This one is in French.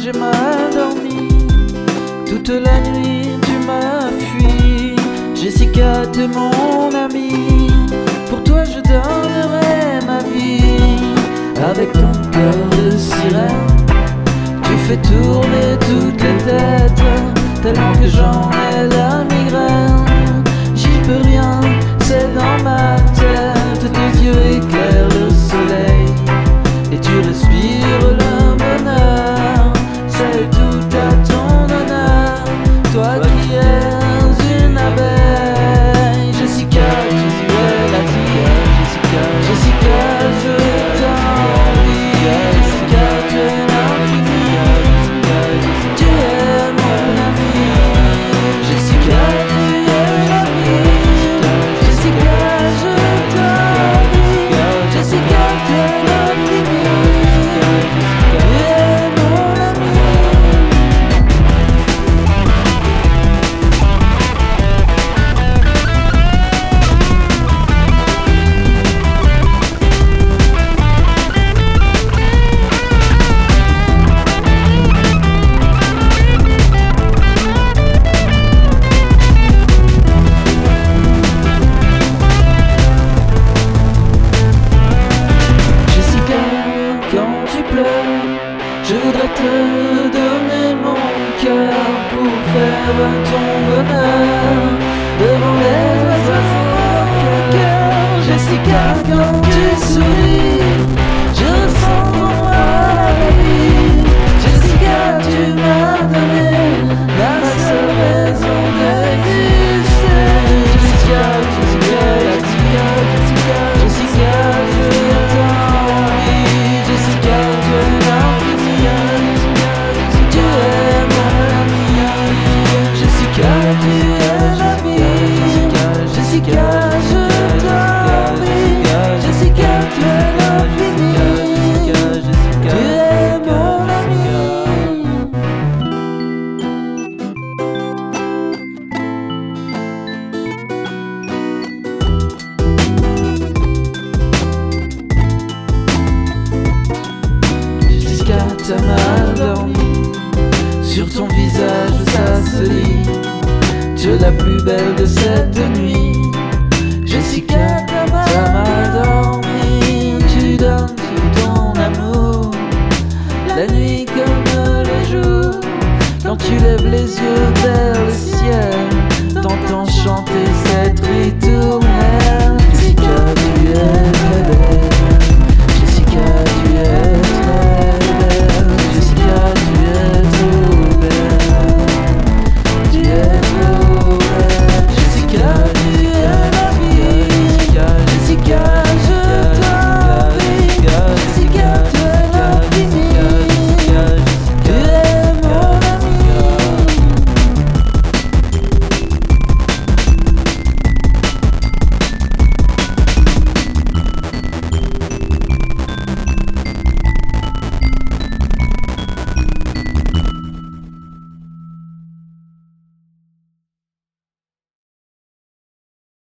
j'ai mal dormi. Toute la nuit tu m'as fui. Jessica, t'es mon amie. Pour toi je donnerai ma vie. Avec ton cœur de sirène, tu fais tourner toutes les têtes. Tellement que j'en ai la migraine. J'y peux rien, c'est dans ma tête. Tes yeux éclairent le soleil et tu respires le bonheur. C'est tout à ton honneur, toi qui es une abeille. Jessica, tu es la fille. Jessica, je t'envie. Jessica, tu es l'infini. Tu es mon ami. Jessica, tu es la vie. Jessica, je t'envie. Jessica, tu es l'infini. Tu es mon ami. Je voudrais te donner mon cœur pour faire ton bonheur devant les oiseaux de cœur. Jessica, quand tu souris, je ressens en moi la vie. Jessica, tu m'as donné la seule raison d'exister. Jessica, Jessica, je t'envie. Jessica, tu es l'infini. Tu es mon ami. Jessica, tu es la vie. Jessica, je t'envie. Jessica, tu es l'infini. Tu es mon ami. Jessica, t'as mal dormi. Sur ton visage ça se lit. Tu es la plus belle de cette nuit. Jessica, t'as mal dormi. Tu donnes tout ton amour, la nuit comme le jour. Quand tu lèves les yeux vers le ciel, t'entends chanter cette rythme.